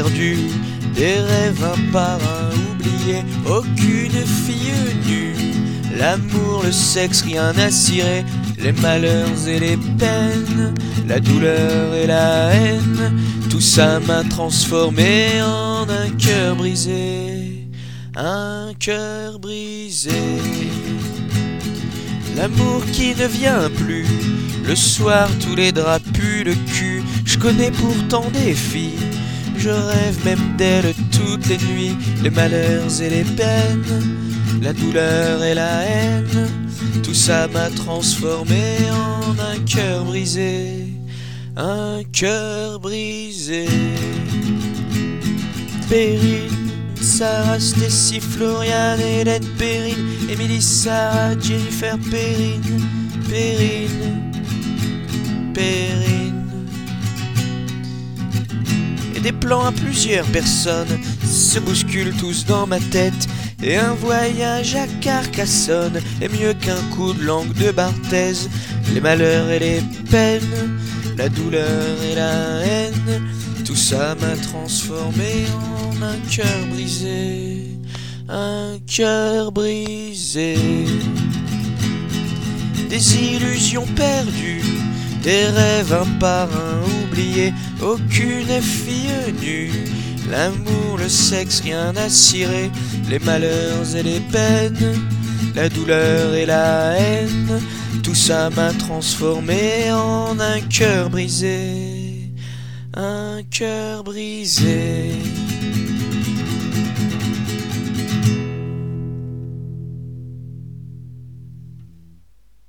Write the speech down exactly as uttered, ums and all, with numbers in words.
perdus, des rêves un par un oubliés, aucune fille nue. L'amour, le sexe, rien à cirer, les malheurs et les peines, la douleur et la haine, tout ça m'a transformé en un cœur brisé, un cœur brisé. L'amour qui ne vient plus, le soir tous les draps puent le cul. Je connais pourtant des filles, je rêve même d'elles toutes les nuits. Les malheurs et les peines, la douleur et la haine, tout ça m'a transformé en un cœur brisé, un cœur brisé. Perrine, Sarah, Stacy, Floriane, Hélène, Perrine, Émilie, Sarah, Jennifer, Perrine, Perrine, Perrine. Et des plans à plusieurs personnes se bousculent tous dans ma tête, et un voyage à Carcassonne est mieux qu'un coup de langue de Barthez. Les malheurs et les peines, la douleur et la haine, tout ça m'a transformé en un cœur brisé, un cœur brisé. Des illusions perdues, des rêves un par un oubliés, aucune fille nue. L'amour, le sexe, rien à cirer, les malheurs et les peines, la douleur et la haine, tout ça m'a transformé en un cœur brisé, un cœur brisé.